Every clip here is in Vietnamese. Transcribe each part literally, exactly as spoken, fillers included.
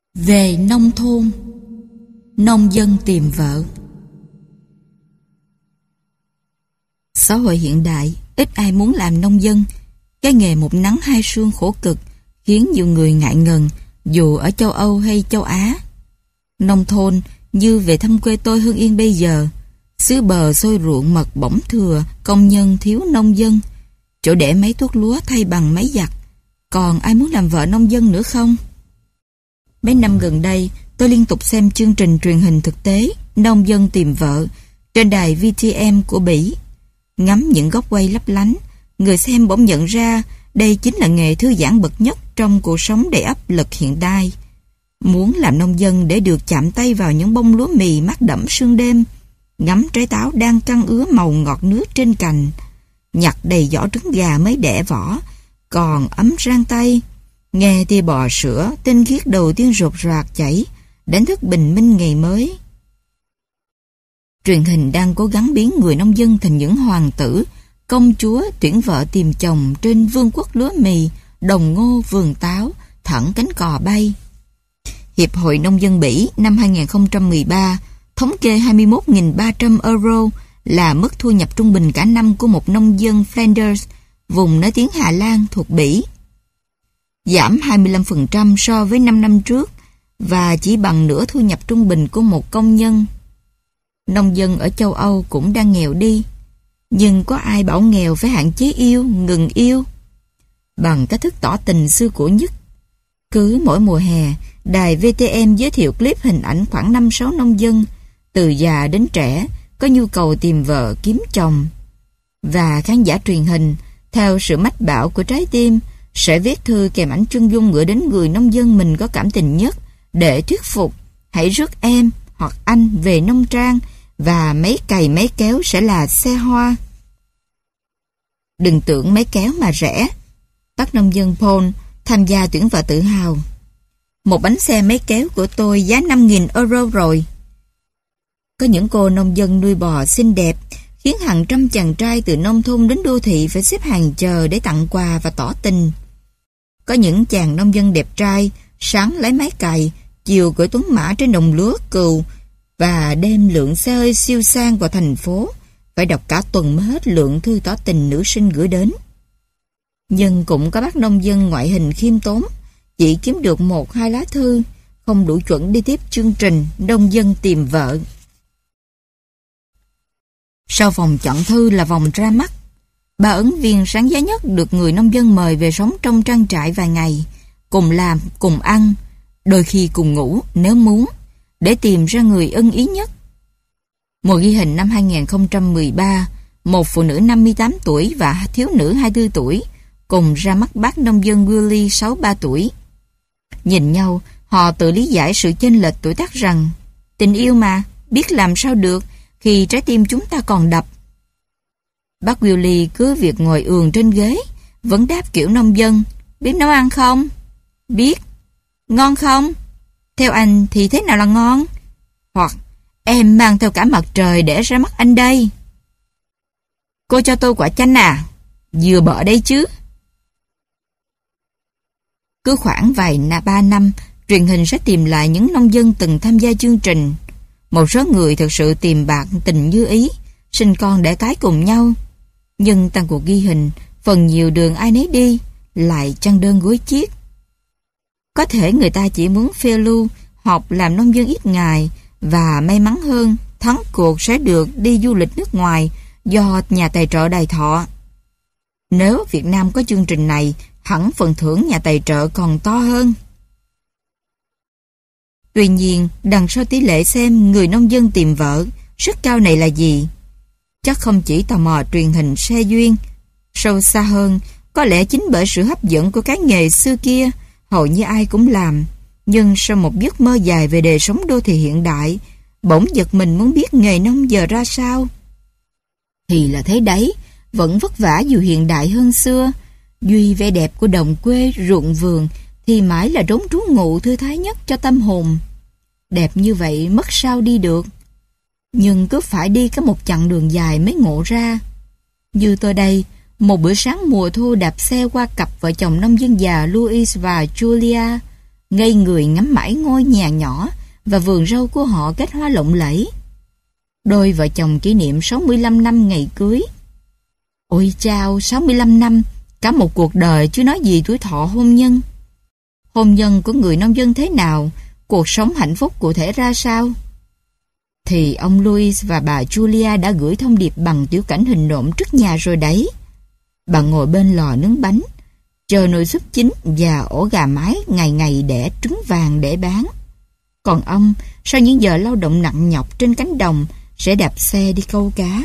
Về nông thôn, nông dân tìm vợ. Xã hội hiện đại, ít ai muốn làm nông dân. Cái nghề một nắng hai sương khổ cực khiến nhiều người ngại ngần, dù ở châu Âu hay châu Á. Nông thôn như về thăm quê tôi Hưng Yên bây giờ, xứ bờ xôi ruộng mật bỗng thừa, công nhân thiếu nông dân, chỗ để máy tuốt lúa thay bằng máy giặt. Còn ai muốn làm vợ nông dân nữa không? Mấy năm gần đây, tôi liên tục xem chương trình truyền hình thực tế Nông dân tìm vợ trên đài vê tê em của Bỉ. Ngắm những góc quay lấp lánh, người xem bỗng nhận ra đây chính là nghề thư giãn bậc nhất trong cuộc sống đầy áp lực hiện đại. Muốn làm nông dân để được chạm tay vào những bông lúa mì mát đẫm sương đêm, ngắm trái táo đang căng ứa màu ngọt nước trên cành, nhặt đầy giỏ trứng gà mới đẻ vỏ, còn ấm rang tay, nghe tia bò sữa tinh khiết đầu tiên rột rạc chảy, đánh thức bình minh ngày mới. Truyền hình đang cố gắng biến người nông dân thành những hoàng tử, công chúa tuyển vợ tìm chồng trên vương quốc lúa mì, đồng ngô, vườn táo, thẳng cánh cò bay. Hiệp hội Nông dân Bỉ năm hai không một ba thống kê hai mươi mốt nghìn ba trăm euro là mức thu nhập trung bình cả năm của một nông dân Flanders, vùng nói tiếng Hà Lan thuộc Bỉ. Giảm hai mươi lăm phần trăm so với năm năm trước và chỉ bằng nửa thu nhập trung bình của một công nhân. Nông dân ở châu Âu cũng đang nghèo đi, nhưng có ai bảo nghèo phải hạn chế yêu, ngừng yêu? Bằng cách thức tỏ tình xưa cũ nhất. Cứ mỗi mùa hè, đài vê tê em giới thiệu clip hình ảnh khoảng năm sáu nông dân, từ già đến trẻ, có nhu cầu tìm vợ, kiếm chồng. Và khán giả truyền hình, theo sự mách bảo của trái tim, sẽ viết thư kèm ảnh chân dung gửi đến người nông dân mình có cảm tình nhất để thuyết phục, hãy rước em hoặc anh về nông trang và máy cày máy kéo sẽ là xe hoa. Đừng tưởng máy kéo mà rẻ. Bác nông dân Paul tham gia tuyển vợ tự hào. Một bánh xe máy kéo của tôi giá năm nghìn euro rồi. Có những cô nông dân nuôi bò xinh đẹp khiến hàng trăm chàng trai từ nông thôn đến đô thị phải xếp hàng chờ để tặng quà và tỏ tình. Có những chàng nông dân đẹp trai sáng lấy máy cày, chiều cưỡi tuấn mã trên đồng lúa cừu và đem lượng xe hơi siêu sang vào thành phố, phải đọc cả tuần mới hết lượng thư tỏ tình nữ sinh gửi đến. Nhưng cũng có bác nông dân ngoại hình khiêm tốn, chỉ kiếm được một hai lá thư, không đủ chuẩn đi tiếp chương trình Nông dân tìm vợ. Sau vòng chọn thư là vòng ra mắt. Ba ứng viên sáng giá nhất được người nông dân mời về sống trong trang trại vài ngày, cùng làm, cùng ăn, đôi khi cùng ngủ nếu muốn, để tìm ra người ưng ý nhất. Mùa ghi hình năm hai không một ba, một phụ nữ năm mươi tám tuổi và thiếu nữ hai mươi tư tuổi cùng ra mắt bác nông dân Willie sáu mươi ba tuổi. Nhìn nhau, họ tự lý giải sự chênh lệch tuổi tác rằng tình yêu mà, biết làm sao được khi trái tim chúng ta còn đập. Bác Willie cứ việc ngồi ườn trên ghế, vẫn đáp kiểu nông dân. Biết nấu ăn không? Biết. Ngon không? Theo anh thì thế nào là ngon? Hoặc em mang theo cả mặt trời để ra mắt anh đây. Cô cho tôi quả chanh à? Vừa bợ đây chứ. Cứ khoảng vài na ba năm, truyền hình sẽ tìm lại những nông dân từng tham gia chương trình. Một số người thực sự tìm bạc tình như ý, sinh con đẻ cái cùng nhau. Nhưng tăng cuộc ghi hình, phần nhiều đường ai nấy đi, lại chăn đơn gối chiếc. Có thể người ta chỉ muốn phiêu lưu, học làm nông dân ít ngày, và may mắn hơn, thắng cuộc sẽ được đi du lịch nước ngoài do nhà tài trợ đài thọ. Nếu Việt Nam có chương trình này, hẳn phần thưởng nhà tài trợ còn to hơn. Tuy nhiên, đằng sau tỷ lệ xem người nông dân tìm vợ rất cao này là gì? Chắc không chỉ tò mò truyền hình xe duyên. Sâu xa hơn, có lẽ chính bởi sự hấp dẫn của cái nghề xưa kia, hầu như ai cũng làm. Nhưng sau một giấc mơ dài về đời sống đô thị hiện đại, bỗng giật mình muốn biết nghề nông giờ ra sao. Thì là thế đấy, vẫn vất vả dù hiện đại hơn xưa. Duy vẻ đẹp của đồng quê, ruộng vườn thì mãi là trốn trú ngụ thư thái nhất cho tâm hồn. Đẹp như vậy mất sao đi được. Nhưng cứ phải đi có một chặng đường dài mới ngộ ra. Như tôi đây, một bữa sáng mùa thu đạp xe qua cặp vợ chồng nông dân già Louis và Julia, ngây người ngắm mãi ngôi nhà nhỏ và vườn rau của họ kết hoa lộng lẫy. Đôi vợ chồng kỷ niệm sáu mươi lăm năm ngày cưới. Ôi chao, sáu mươi lăm năm, cả một cuộc đời chứ nói gì tuổi thọ hôn nhân. Hôn nhân của người nông dân thế nào, cuộc sống hạnh phúc cụ thể ra sao? Thì ông Louis và bà Julia đã gửi thông điệp bằng tiểu cảnh hình nộm trước nhà rồi đấy. Bà ngồi bên lò nướng bánh, chờ nồi súp chín và ổ gà mái ngày ngày đẻ trứng vàng để bán. Còn ông, sau những giờ lao động nặng nhọc trên cánh đồng, sẽ đạp xe đi câu cá.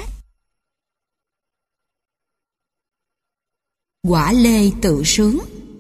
Quả lê tự sướng.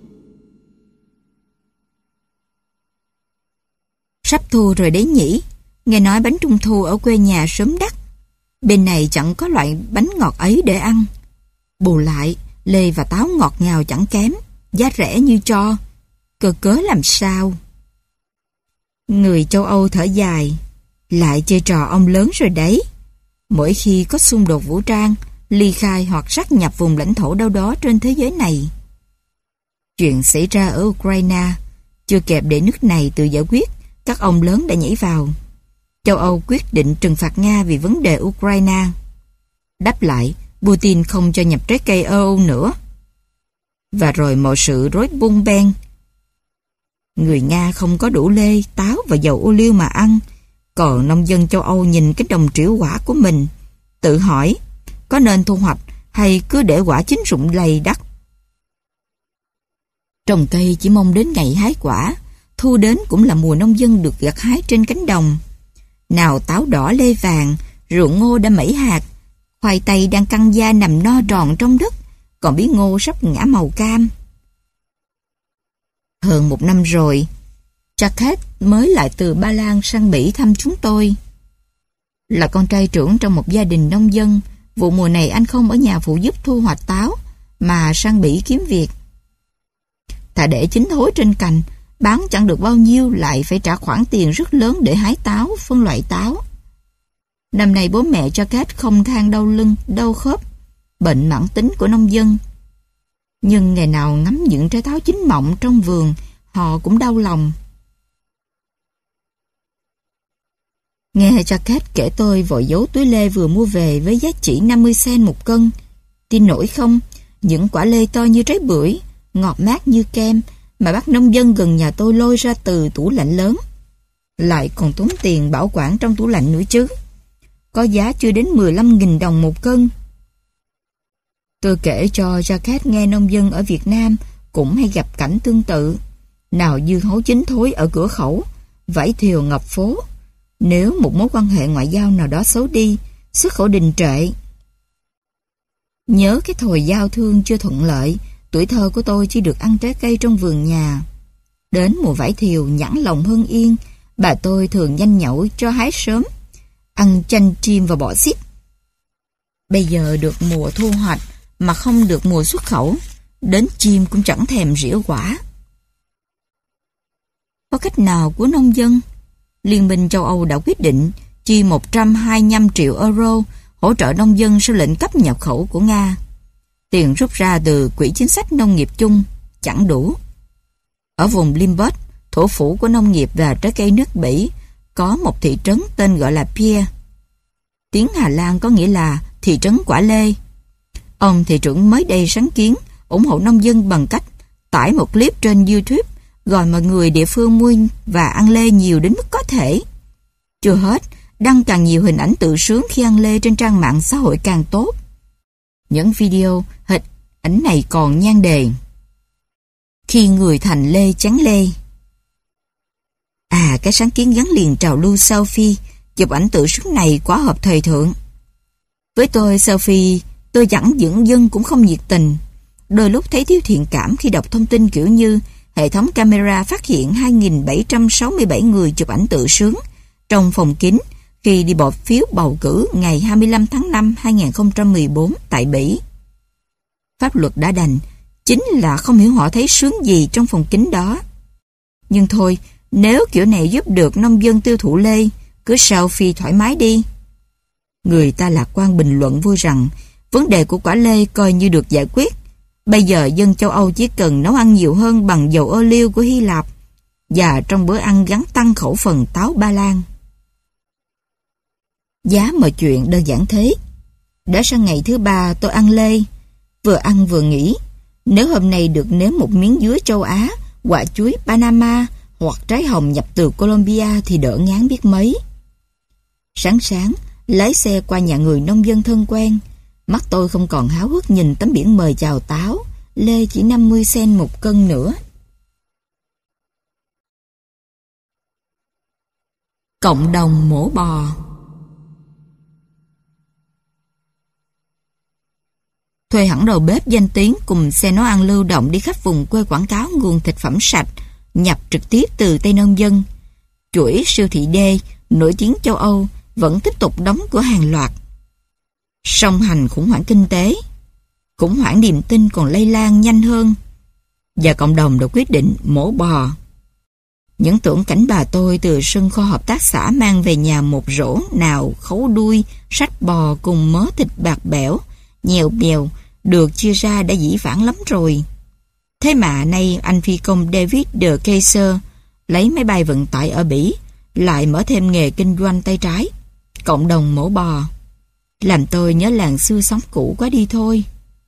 Sắp thu rồi đấy nhỉ? Nghe nói bánh trung thu ở quê nhà sớm đắt. Bên này chẳng có loại bánh ngọt ấy để ăn. Bù lại, lê và táo ngọt ngào chẳng kém, giá rẻ như cho. Cơ cớ làm sao? Người châu Âu thở dài. Lại chơi trò ông lớn rồi đấy. Mỗi khi có xung đột vũ trang, ly khai hoặc sát nhập vùng lãnh thổ đâu đó trên thế giới này. Chuyện xảy ra ở Ukraine, chưa kịp để nước này tự giải quyết, các ông lớn đã nhảy vào. Châu Âu quyết định trừng phạt Nga vì vấn đề Ukraine. Đáp lại, Putin không cho nhập trái cây e u nữa. Và rồi mọi sự rối bung beng. Người Nga không có đủ lê, táo và dầu ô liu mà ăn. Còn nông dân châu Âu nhìn cái đồng trĩu quả của mình, tự hỏi có nên thu hoạch hay cứ để quả chín rụng lầy đắt. Trồng cây chỉ mong đến ngày hái quả, thu đến cũng là mùa nông dân được gặt hái trên cánh đồng. Nào táo đỏ lê vàng, ruộng ngô đã mẩy hạt, khoai tây đang căng da nằm no tròn trong đất, còn bí ngô sắp ngã màu cam. Hơn một năm rồi, Jacques mới lại từ Ba Lan sang Bỉ thăm chúng tôi. Là con trai trưởng trong một gia đình nông dân, vụ mùa này anh không ở nhà phụ giúp thu hoạch táo, mà sang Bỉ kiếm việc. Thà để chín thối trên cành, bán chẳng được bao nhiêu lại phải trả khoản tiền rất lớn để hái táo, phân loại táo. Năm nay bố mẹ Jacques không than đau lưng, đau khớp, bệnh mãn tính của nông dân. Nhưng ngày nào ngắm những trái táo chín mọng trong vườn, họ cũng đau lòng. Nghe Jacques kể tôi vội giấu túi lê vừa mua về với giá chỉ năm mươi cent một cân. Tin nổi không, những quả lê to như trái bưởi, ngọt mát như kem mà bác nông dân gần nhà tôi lôi ra từ tủ lạnh lớn. Lại còn tốn tiền bảo quản trong tủ lạnh nữa chứ. Có giá chưa đến mười lăm nghìn đồng một cân. Tôi kể cho Jacques nghe nông dân ở Việt Nam cũng hay gặp cảnh tương tự. Nào dưa hấu chín thối ở cửa khẩu, vải thiều ngập phố. Nếu một mối quan hệ ngoại giao nào đó xấu đi, xuất khẩu đình trệ. Nhớ cái thời giao thương chưa thuận lợi, tuổi thơ của tôi chỉ được ăn trái cây trong vườn nhà. Đến mùa vải thiều nhẵn lòng hơn yên, bà tôi thường nhanh nhẩu cho hái sớm, ăn chanh chim và bọ xít. Bây giờ được mùa thu hoạch mà không được mùa xuất khẩu, đến chim cũng chẳng thèm rỉa quả. Có cách nào của nông dân? Liên minh châu Âu đã quyết định chi một trăm hai mươi lăm triệu euro hỗ trợ nông dân sau lệnh cấm nhập khẩu của Nga. Tiền rút ra từ Quỹ Chính sách Nông nghiệp chung chẳng đủ. Ở vùng Limburg, thủ phủ của nông nghiệp và trái cây nước Bỉ, có một thị trấn tên gọi là Pier. Tiếng Hà Lan có nghĩa là thị trấn quả lê. Ông thị trưởng mới đây sáng kiến ủng hộ nông dân bằng cách tải một clip trên YouTube gọi mọi người địa phương mua và ăn lê nhiều đến mức có thể. Chưa hết, đăng càng nhiều hình ảnh tự sướng khi ăn lê trên trang mạng xã hội càng tốt. Những video, hình ảnh này còn nhan đề: khi người thành lê chán lê. À, cái sáng kiến gắn liền trào lưu selfie, chụp ảnh tự sướng này quá hợp thời thượng. Với tôi, selfie, tôi chẳng dưỡng dân cũng không nhiệt tình. Đôi lúc thấy thiếu thiện cảm khi đọc thông tin kiểu như hệ thống camera phát hiện hai nghìn bảy trăm sáu mươi bảy người chụp ảnh tự sướng trong phòng kín khi đi bỏ phiếu bầu cử ngày hai mươi lăm tháng năm hai nghìn không trăm mười bốn tại Bỉ. Pháp luật đã đành, chính là không hiểu họ thấy sướng gì trong phòng kín đó. Nhưng thôi, nếu kiểu này giúp được nông dân tiêu thụ lê, cứ selfie thoải mái đi. Người ta lạc quan bình luận vui rằng vấn đề của quả lê coi như được giải quyết. Bây giờ dân châu Âu chỉ cần nấu ăn nhiều hơn bằng dầu ô liu của Hy Lạp và trong bữa ăn gắn tăng khẩu phần táo ba lan. Giá mọi chuyện đơn giản thế. Đã sang ngày thứ ba tôi ăn lê, vừa ăn vừa nghĩ, nếu hôm nay được nếm một miếng dứa châu Á, quả chuối Panama hoặc trái hồng nhập từ Colombia thì đỡ ngán biết mấy. Sáng sáng, lái xe qua nhà người nông dân thân quen, mắt tôi không còn háo hức nhìn tấm biển mời chào táo, lê chỉ năm mươi sen một cân nữa. Cộng đồng mổ bò. Thuê hẳn đầu bếp danh tiếng cùng xe nấu ăn lưu động đi khắp vùng quê quảng cáo nguồn thịt phẩm sạch, nhập trực tiếp từ tay nông dân. Chuỗi siêu thị D, nổi tiếng châu Âu, vẫn tiếp tục đóng cửa hàng loạt. Song hành khủng hoảng kinh tế, khủng hoảng niềm tin còn lây lan nhanh hơn, và cộng đồng đã quyết định mổ bò. Những tưởng cảnh bà tôi từ sân kho hợp tác xã mang về nhà một rổ nào khấu đuôi, sách bò cùng mớ thịt bạc bẽo, nhèo bèo, được chia ra đã dĩ vãng lắm rồi. Thế mà nay anh phi công David de Keyser lấy máy bay vận tải ở Bỉ, lại mở thêm nghề kinh doanh tay trái, cộng đồng mổ bò. Làm tôi nhớ làng xưa sống cũ quá đi thôi.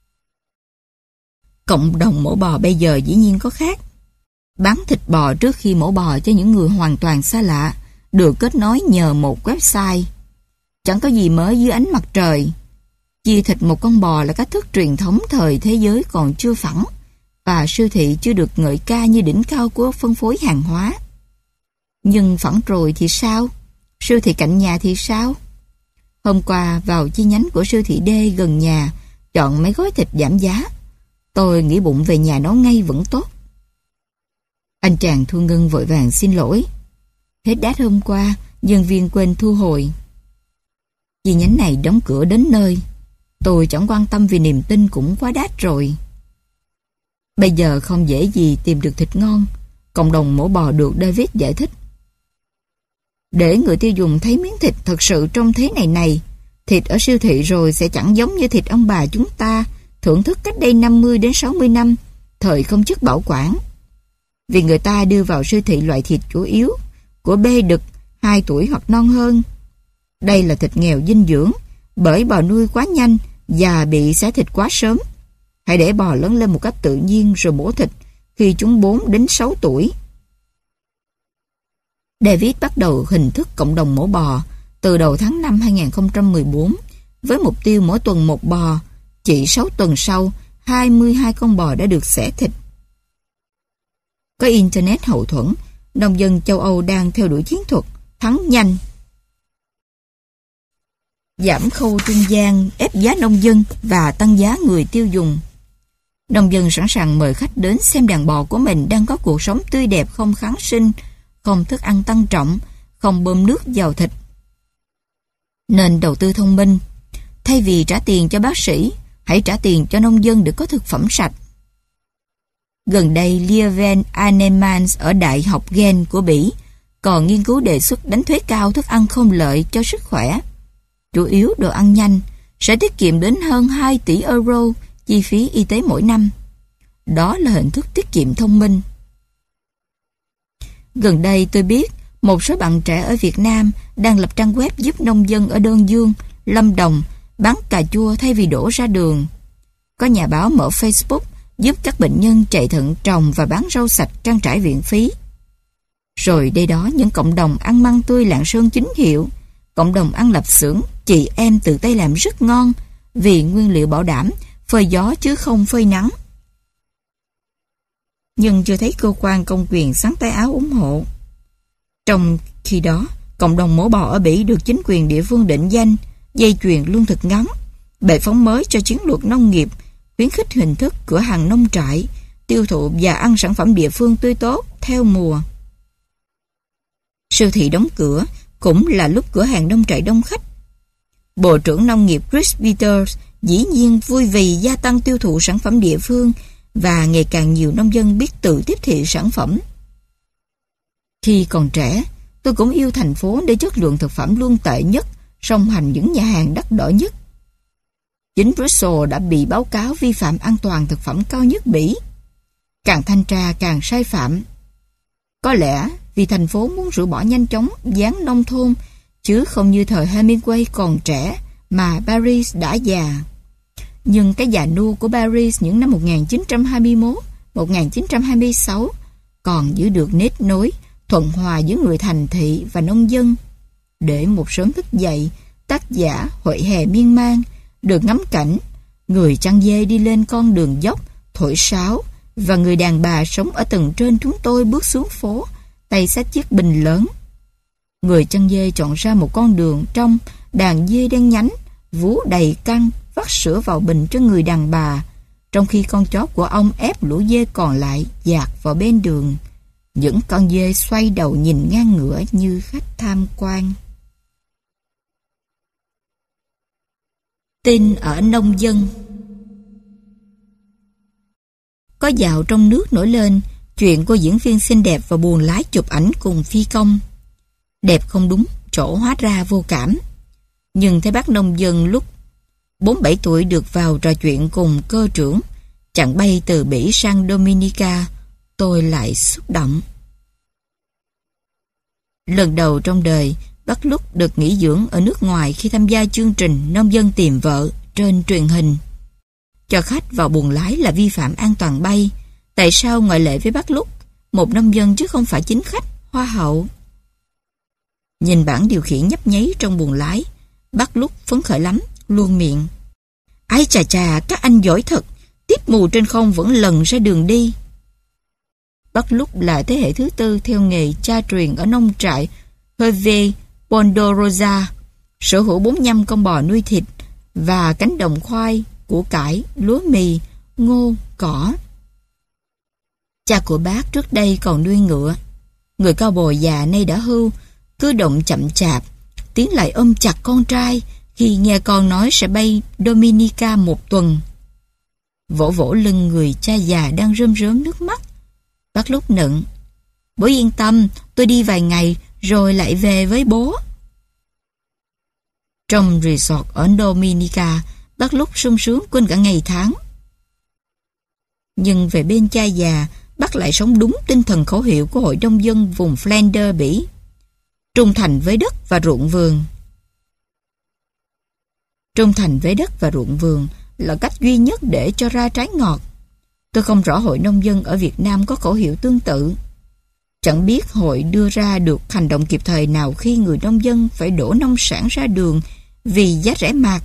Cộng đồng mổ bò bây giờ dĩ nhiên có khác. Bán thịt bò trước khi mổ bò cho những người hoàn toàn xa lạ, được kết nối nhờ một website. Chẳng có gì mới dưới ánh mặt trời. Chia thịt một con bò là cách thức truyền thống thời thế giới còn chưa phẳng, và siêu thị chưa được ngợi ca như đỉnh cao của phân phối hàng hóa. Nhưng phẳng rồi thì sao? Siêu thị cạnh nhà thì sao? Hôm qua vào chi nhánh của siêu thị D gần nhà, chọn mấy gói thịt giảm giá. Tôi nghĩ bụng về nhà nấu ngay vẫn tốt. Anh chàng thu ngân vội vàng xin lỗi. Hết đát hôm qua, nhân viên quên thu hồi. Chi nhánh này đóng cửa đến nơi. Tôi chẳng quan tâm vì niềm tin cũng quá đắt rồi. Bây giờ không dễ gì tìm được thịt ngon, cộng đồng mổ bò được David giải thích. Để người tiêu dùng thấy miếng thịt thật sự trong thế này này, thịt ở siêu thị rồi sẽ chẳng giống như thịt ông bà chúng ta thưởng thức cách đây năm mươi đến sáu mươi năm, thời không chất bảo quản. Vì người ta đưa vào siêu thị loại thịt chủ yếu của bê đực hai tuổi hoặc non hơn. Đây là thịt nghèo dinh dưỡng, bởi bò nuôi quá nhanh và bị xé thịt quá sớm. Hãy để bò lớn lên một cách tự nhiên rồi mổ thịt khi chúng bốn đến sáu tuổi. David bắt đầu hình thức cộng đồng mổ bò từ đầu tháng năm hai nghìn không trăm mười bốn với mục tiêu mỗi tuần một bò. Chỉ sáu tuần sau, hai mươi hai con bò đã được xẻ thịt. Có Internet hậu thuẫn, nông dân châu Âu đang theo đuổi chiến thuật thắng nhanh, giảm khâu trung gian, ép giá nông dân và tăng giá người tiêu dùng. Nông dân sẵn sàng mời khách đến xem đàn bò của mình đang có cuộc sống tươi đẹp, không kháng sinh, không thức ăn tăng trọng, không bơm nước vào thịt. Nên đầu tư thông minh. Thay vì trả tiền cho bác sĩ, hãy trả tiền cho nông dân để có thực phẩm sạch. Gần đây, Lieven Anemans ở Đại học Gen của Bỉ còn nghiên cứu đề xuất đánh thuế cao thức ăn không lợi cho sức khỏe, chủ yếu đồ ăn nhanh, sẽ tiết kiệm đến hơn hai tỷ euro chi phí y tế mỗi năm. Đó là hình thức tiết kiệm thông minh. Gần đây tôi biết một số bạn trẻ ở Việt Nam đang lập trang web giúp nông dân ở Đơn Dương, Lâm Đồng bán cà chua thay vì đổ ra đường. Có nhà báo mở Facebook giúp các bệnh nhân chạy thận trồng và bán rau sạch trang trải viện phí. Rồi đây đó những cộng đồng ăn măng tươi Lạng Sơn chính hiệu, cộng đồng ăn lạp xưởng chị em tự tay làm rất ngon vì nguyên liệu bảo đảm phơi gió chứ không phơi nắng. Nhưng chưa thấy cơ quan công quyền xắn tay áo ủng hộ. Trong khi đó, cộng đồng mổ bò ở Bỉ được chính quyền địa phương định danh dây chuyền lương thực ngắn, bệ phóng mới cho chiến lược nông nghiệp, khuyến khích hình thức cửa hàng nông trại, tiêu thụ và ăn sản phẩm địa phương tươi tốt theo mùa. Siêu thị đóng cửa cũng là lúc cửa hàng nông trại đông khách. Bộ trưởng Nông nghiệp Chris Peters dĩ nhiên vui vì gia tăng tiêu thụ sản phẩm địa phương và ngày càng nhiều nông dân biết tự tiếp thị sản phẩm. Khi còn trẻ, tôi cũng yêu thành phố để chất lượng thực phẩm luôn tệ nhất, song hành những nhà hàng đắt đỏ nhất. Chính Brussels đã bị báo cáo vi phạm an toàn thực phẩm cao nhất Bỉ. Càng thanh tra càng sai phạm. Có lẽ vì thành phố muốn rũ bỏ nhanh chóng dáng nông thôn, chứ không như thời Hemingway còn trẻ mà Paris đã già. Nhưng cái già nua của Paris những năm một nghìn chín trăm hai mươi mốt, một nghìn chín trăm hai mươi sáu còn giữ được nét nối thuận hòa giữa người thành thị và nông dân. Để một sớm thức dậy, tác giả Hội hè miên man được ngắm cảnh người chăn dê đi lên con đường dốc thổi sáo, và người đàn bà sống ở tầng trên chúng tôi bước xuống phố, tay xách chiếc bình lớn. Người chăn dê chọn ra một con đường trong, đàn dê đen nhánh, vú đầy căng, vắt sữa vào bình cho người đàn bà, trong khi con chó của ông ép lũ dê còn lại dạt vào bên đường. Những con dê xoay đầu nhìn ngang ngửa như khách tham quan. Tin ở nông dân. Có dạo trong nước nổi lên chuyện cô diễn viên xinh đẹp và buồn lái chụp ảnh cùng phi công. Đẹp không đúng chỗ hóa ra vô cảm. Nhưng thấy bác nông dân lúc bốn bảy tuổi được vào trò chuyện cùng cơ trưởng chặng bay từ Bỉ sang Dominica, tôi lại xúc động. Lần đầu trong đời, bác Lúc được nghỉ dưỡng ở nước ngoài khi tham gia chương trình Nông dân tìm vợ trên truyền hình. Cho khách vào buồng lái là vi phạm an toàn bay. Tại sao ngoại lệ với bác Lúc, một nông dân chứ không phải chính khách, hoa hậu? Nhìn bảng điều khiển nhấp nháy trong buồng lái, bác Lúc phấn khởi lắm, luôn miệng: "Ái chà chà, các anh giỏi thật, tiếp mù trên không vẫn lần ra đường đi." Bác Lúc là thế hệ thứ tư theo nghề cha truyền ở nông trại Hervé Ponderosa, sở hữu bốn mươi lăm con bò nuôi thịt và cánh đồng khoai, củ cải, lúa mì, ngô, cỏ. Cha của bác trước đây còn nuôi ngựa. Người cao bồi già nay đã hưu, cứ động chậm chạp, tiến lại ôm chặt con trai khi nghe con nói sẽ bay Dominica một tuần. Vỗ vỗ lưng người cha già đang rơm rớm nước mắt, bác Lúc nựng: "Bố yên tâm, tôi đi vài ngày rồi lại về với bố." Trong resort ở Dominica, bác Lúc sung sướng quên cả ngày tháng. Nhưng về bên cha già, bác lại sống đúng tinh thần khẩu hiệu của Hội nông dân vùng Flanders Bỉ: trung thành với đất và ruộng vườn. Trung thành với đất và ruộng vườn là cách duy nhất để cho ra trái ngọt. Tôi không rõ Hội nông dân ở Việt Nam có khẩu hiệu tương tự. Chẳng biết hội đưa ra được hành động kịp thời nào khi người nông dân phải đổ nông sản ra đường vì giá rẻ mạt.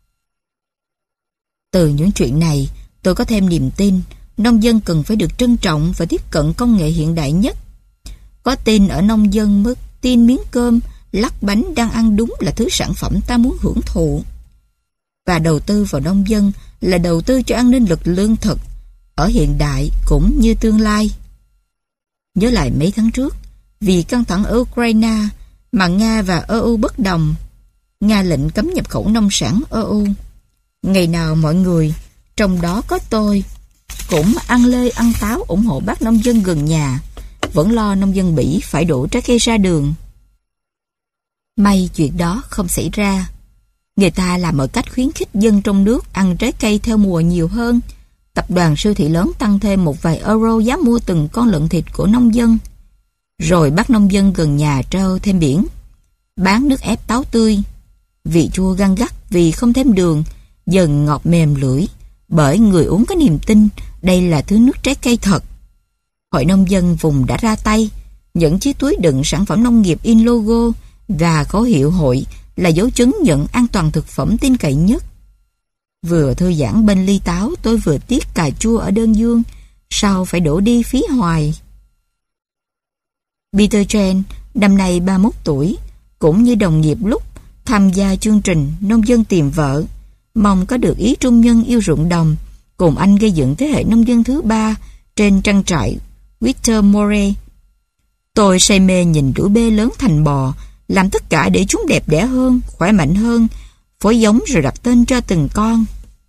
Từ những chuyện này, tôi có thêm niềm tin nông dân cần phải được trân trọng và tiếp cận công nghệ hiện đại nhất. Có tin ở nông dân mới tin miếng cơm, lắc bánh đang ăn đúng là thứ sản phẩm ta muốn hưởng thụ. Và đầu tư vào nông dân là đầu tư cho an ninh lực lương thực, ở hiện đại cũng như tương lai. Nhớ lại mấy tháng trước, vì căng thẳng ở Ukraine mà Nga và e u bất đồng. Nga lệnh cấm nhập khẩu nông sản e u. Ngày nào mọi người, trong đó có tôi, cũng ăn lê ăn táo ủng hộ bác nông dân gần nhà, vẫn lo nông dân Bỉ phải đổ trái cây ra đường. May chuyện đó không xảy ra. Người ta làm mọi cách khuyến khích dân trong nước ăn trái cây theo mùa nhiều hơn. Tập đoàn siêu thị lớn tăng thêm một vài euro giá mua từng con lợn thịt của nông dân. Rồi bác nông dân gần nhà treo thêm biển: bán nước ép táo tươi. Vị chua găng gắt vì không thêm đường, dần ngọt mềm lưỡi, bởi người uống có niềm tin đây là thứ nước trái cây thật. Hội nông dân vùng đã ra tay, những chiếc túi đựng sản phẩm nông nghiệp in logo và khẩu hiệu hội là dấu chứng nhận an toàn thực phẩm tin cậy nhất. Vừa thư giãn bên ly táo, tôi vừa tiếc cà chua ở đơn dương, sao phải đổ đi phí hoài. Peter Chen, năm nay ba mươi mốt tuổi, cũng như đồng nghiệp Lúc, tham gia chương trình Nông dân tìm vợ, mong có được ý trung nhân yêu ruộng đồng, cùng anh gây dựng thế hệ nông dân thứ ba trên trang trại Victor More. Tôi say mê nhìn đuổi bê lớn thành bò, làm tất cả để chúng đẹp đẽ hơn, khỏe mạnh hơn, phối giống rồi đặt tên cho từng con.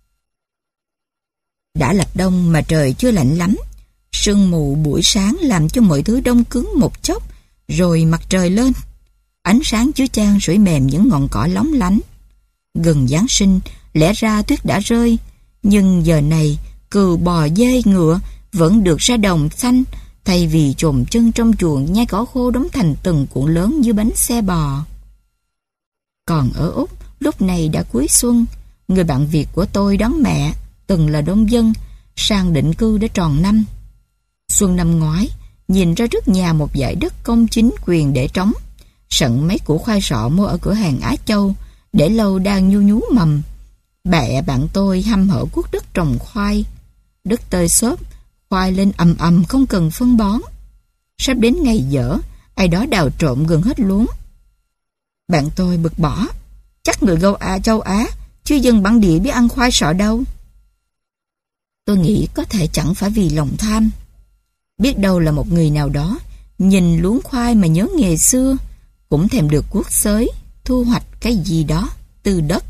Đã lập đông mà trời chưa lạnh lắm. Sương mù buổi sáng làm cho mọi thứ đông cứng một chốc, rồi mặt trời lên. Ánh sáng chứa chan sưởi mềm những ngọn cỏ lóng lánh. Gần Giáng sinh, lẽ ra tuyết đã rơi, nhưng giờ này cừu, bò, dê, ngựa vẫn được ra đồng xanh, thay vì chồm chân trong chuồng nhai cỏ khô đóng thành từng cuộn lớn như bánh xe bò. Còn ở Úc, lúc này đã cuối xuân, người bạn Việt của tôi đón mẹ, từng là nông dân, sang định cư đã tròn năm. Xuân năm ngoái, nhìn ra trước nhà một dải đất công chính quyền để trống, sẵn mấy củ khoai sọ mua ở cửa hàng Á Châu, để lâu đang nhu nhú mầm. Bẹ bạn tôi hăm hở cuốc đất trồng khoai. Đất tơi xốp, khoai lên ầm ầm không cần phân bón. Sắp đến ngày dở, ai đó đào trộm gần hết luống. Bạn tôi bực bỏ, chắc người gâu Á châu Á, chứ dân bản địa biết ăn khoai sọ đâu. Tôi nghĩ có thể chẳng phải vì lòng tham. Biết đâu là một người nào đó, nhìn luống khoai mà nhớ nghề xưa, cũng thèm được cuốc xới, thu hoạch cái gì đó từ đất.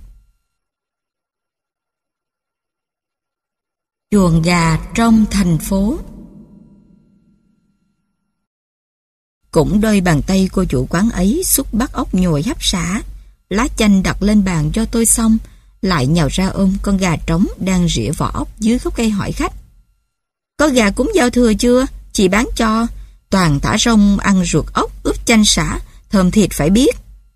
Chuồng gà trong thành phố. Cũng đôi bàn tay cô chủ quán ấy xúc bắt ốc nhồi hấp xả, lá chanh đặt lên bàn cho tôi xong, lại nhào ra ôm con gà trống đang rỉa vỏ ốc dưới gốc cây hỏi khách. Có gà cúng giao thừa chưa? Chị bán cho. Toàn thả rông ăn ruột ốc ướp chanh xả, thơm thịt phải biết.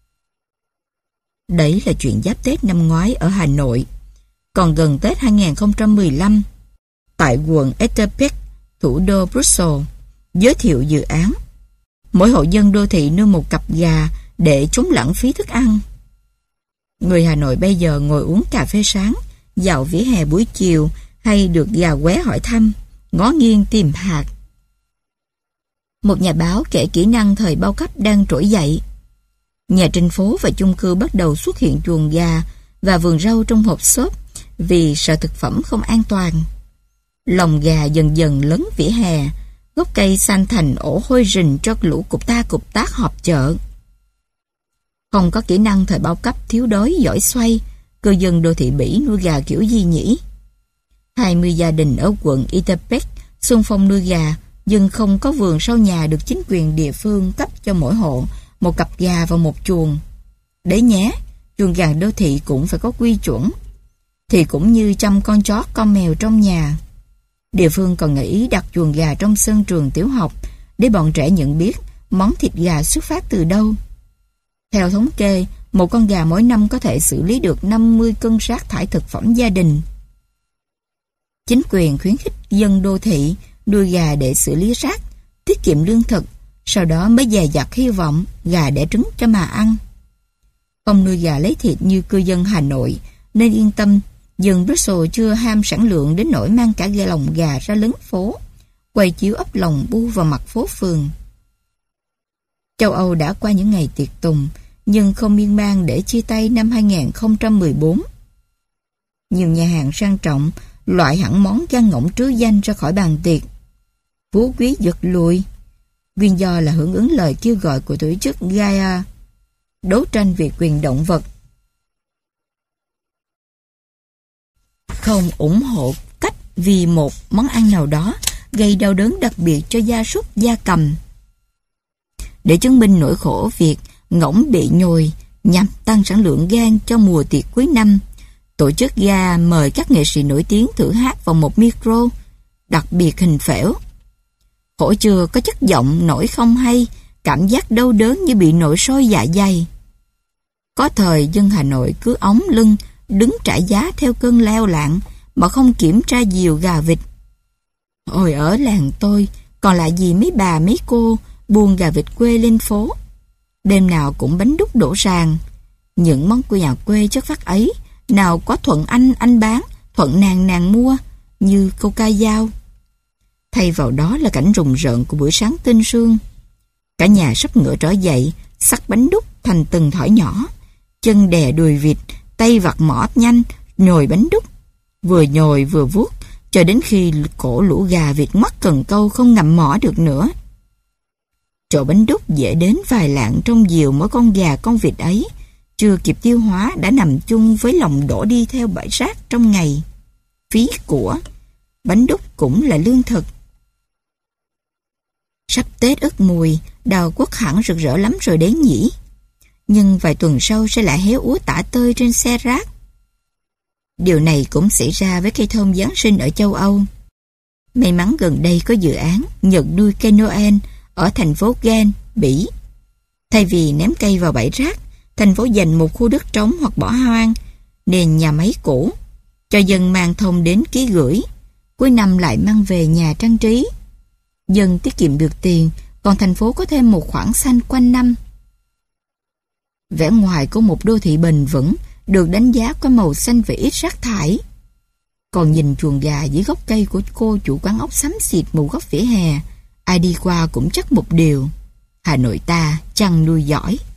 Đấy là chuyện giáp Tết năm ngoái ở Hà Nội. Còn gần Tết hai không một lăm, tại quận Etterbeek, thủ đô Brussels, giới thiệu dự án. Mỗi hộ dân đô thị nuôi một cặp gà để chống lãng phí thức ăn. Người Hà Nội bây giờ ngồi uống cà phê sáng, dạo vỉa hè buổi chiều, hay được gà qué hỏi thăm, ngó nghiêng tìm hạt. Một nhà báo kể kỹ năng thời bao cấp đang trỗi dậy. Nhà trên phố và chung cư bắt đầu xuất hiện chuồng gà và vườn rau trong hộp xốp vì sợ thực phẩm không an toàn. Lồng gà dần dần lấn vỉa hè, gốc cây xanh thành ổ hôi rình cho lũ cục ta cục tác họp chợ. Không có kỹ năng thời bao cấp thiếu đói giỏi xoay, cư dân đô thị Bỉ nuôi gà kiểu gì nhỉ? hai mươi gia đình ở quận Etterbeek xung phong nuôi gà, nhưng không có vườn sau nhà được chính quyền địa phương cấp cho mỗi hộ một cặp gà và một chuồng. Đấy nhé, chuồng gà đô thị cũng phải có quy chuẩn. Thì cũng như chăm con chó con mèo trong nhà. Địa phương còn nghĩ đặt chuồng gà trong sân trường tiểu học để bọn trẻ nhận biết món thịt gà xuất phát từ đâu. Theo thống kê, một con gà mỗi năm có thể xử lý được năm mươi cân rác thải thực phẩm gia đình. Chính quyền khuyến khích dân đô thị nuôi gà để xử lý rác, tiết kiệm lương thực, sau đó mới dè dặt hy vọng gà đẻ trứng cho mà ăn. Không nuôi gà lấy thịt như cư dân Hà Nội, nên yên tâm, dân Brussels chưa ham sản lượng đến nỗi mang cả gà lồng gà ra lấn phố, quay chiếu ấp lồng bu vào mặt phố phường. Châu Âu đã qua những ngày tiệc tùng, nhưng không miên man để chia tay năm hai không một bốn. Nhiều nhà hàng sang trọng loại hẳn món gan ngỗng trứ danh ra khỏi bàn tiệc. Phú quý giật lùi. Nguyên do là hưởng ứng lời kêu gọi của tổ chức Gaia, đấu tranh vì quyền động vật. Không ủng hộ cách vì một món ăn nào đó gây đau đớn đặc biệt cho gia súc gia cầm. Để chứng minh nỗi khổ việc ngỗng bị nhồi nhằm tăng sản lượng gan cho mùa tiệc cuối năm, tổ chức Gaia mời các nghệ sĩ nổi tiếng thử hát vào một micro, đặc biệt hình phễu. Khổ chưa có chất giọng nổi không hay, cảm giác đau đớn như bị nội soi dạ dày. Có thời dân Hà Nội cứ ống lưng, đứng trả giá theo cơn leo lạng mà không kiểm tra diều gà vịt. Hồi ở làng tôi, còn lại gì mấy bà mấy cô buôn gà vịt quê lên phố. Đêm nào cũng bánh đúc đổ ràng. Những món của nhà quê chất phát ấy, nào có thuận anh anh bán, thuận nàng nàng mua, như câu ca dao. Thay vào đó là cảnh rùng rợn của buổi sáng tinh sương. Cả nhà sắp ngửa trở dậy, xắt bánh đúc thành từng thỏi nhỏ, chân đè đùi vịt, tay vặt mỏ nhanh, nhồi bánh đúc, vừa nhồi vừa vuốt, cho đến khi cổ lũ gà vịt ngoắt cần câu không ngậm mỏ được nữa. Chỗ bánh đúc dễ đến vài lạng trong diều mỗi con gà con vịt ấy, chưa kịp tiêu hóa đã nằm chung với lòng đổ đi theo bãi rác trong ngày. Phí của, bánh đúc cũng là lương thực. Sắp Tết Ất Mùi, đào quốc hẳn rực rỡ lắm rồi đấy nhỉ. Nhưng vài tuần sau sẽ lại héo úa tả tơi trên xe rác. Điều này cũng xảy ra với cây thông Giáng sinh ở châu Âu. May mắn gần đây có dự án nhận nuôi cây Noel ở thành phố Ghent, Bỉ. Thay vì ném cây vào bãi rác, thành phố dành một khu đất trống hoặc bỏ hoang, nền nhà máy cũ, cho dân mang thông đến ký gửi, cuối năm lại mang về nhà trang trí. Dân tiết kiệm được tiền, còn thành phố có thêm một khoảng xanh quanh năm. Vẻ ngoài của một đô thị bền vững được đánh giá qua màu xanh và ít rác thải. Còn nhìn chuồng gà dưới gốc cây của cô chủ quán ốc xám xịt một góc vỉa hè, ai đi qua cũng chắc một điều: Hà Nội ta chăn nuôi giỏi.